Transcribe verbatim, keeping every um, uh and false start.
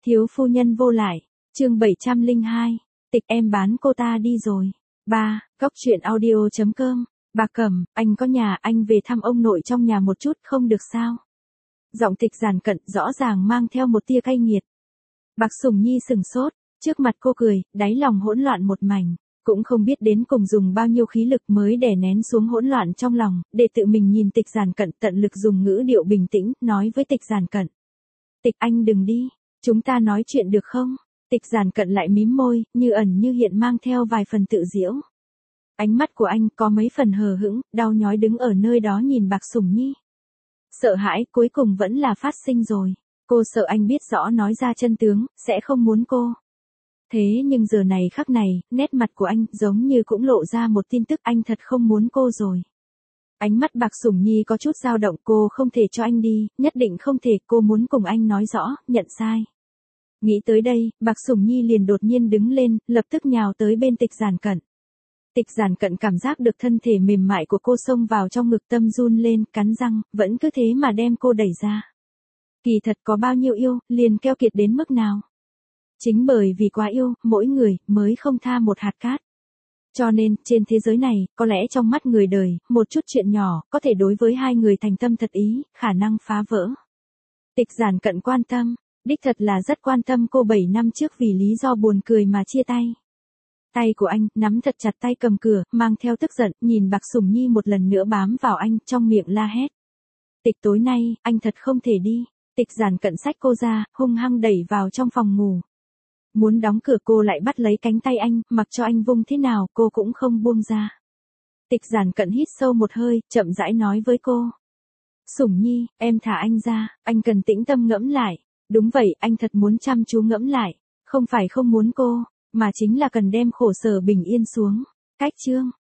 Thiếu phu nhân vô lại, chương bảy trăm lẻ hai, tịch em bán cô ta đi rồi. ba. Góc truyện audio chấm com. Bà Cẩm, anh có nhà, anh về thăm ông nội trong nhà một chút không được sao? Giọng Tịch giàn cận rõ ràng mang theo một tia cay nghiệt. Bạc Sủng Nhi sừng sốt, trước mặt cô cười, đáy lòng hỗn loạn một mảnh, cũng không biết đến cùng dùng bao nhiêu khí lực mới đè nén xuống hỗn loạn trong lòng, để tự mình nhìn Tịch giàn cận tận lực dùng ngữ điệu bình tĩnh, nói với Tịch giàn cận. Tịch anh đừng đi, chúng ta nói chuyện được không? Tịch giàn cận lại mím môi, như ẩn như hiện mang theo vài phần tự giễu. Ánh mắt của anh có mấy phần hờ hững, đau nhói đứng ở nơi đó nhìn Bạc Sủng Nhi. Sợ hãi cuối cùng vẫn là phát sinh rồi. Cô sợ anh biết rõ nói ra chân tướng, sẽ không muốn cô. Thế nhưng giờ này khắc này, nét mặt của anh giống như cũng lộ ra một tin tức anh thật không muốn cô rồi. Ánh mắt Bạc Sủng Nhi có chút dao động, cô không thể cho anh đi, nhất định không thể, cô muốn cùng anh nói rõ, nhận sai. Nghĩ tới đây, Bạc Sủng Nhi liền đột nhiên đứng lên, lập tức nhào tới bên Tịch giàn cận. Tịch giàn cận cảm giác được thân thể mềm mại của cô xông vào trong ngực, tâm run lên, cắn răng, vẫn cứ thế mà đem cô đẩy ra. Kỳ thật có bao nhiêu yêu, liền keo kiệt đến mức nào. Chính bởi vì quá yêu, mỗi người, mới không tha một hạt cát. Cho nên, trên thế giới này, có lẽ trong mắt người đời, một chút chuyện nhỏ, có thể đối với hai người thành tâm thật ý, khả năng phá vỡ. Tịch giàn cận quan tâm, đích thật là rất quan tâm cô bảy năm trước vì lý do buồn cười mà chia tay. Tay của anh, nắm thật chặt tay cầm cửa, mang theo tức giận, nhìn Bạc Sủng Nhi một lần nữa bám vào anh, trong miệng la hét. Tịch tối nay, anh thật không thể đi. Tịch giàn cận xách cô ra, hung hăng đẩy vào trong phòng ngủ. Muốn đóng cửa cô lại bắt lấy cánh tay anh, mặc cho anh vung thế nào cô cũng không buông ra. Tịch giàn cận hít sâu một hơi, chậm rãi nói với cô. Sủng Nhi, em thả anh ra, anh cần tĩnh tâm ngẫm lại. Đúng vậy, anh thật muốn chăm chú ngẫm lại. Không phải không muốn cô, mà chính là cần đem khổ sở bình yên xuống. Cách chương.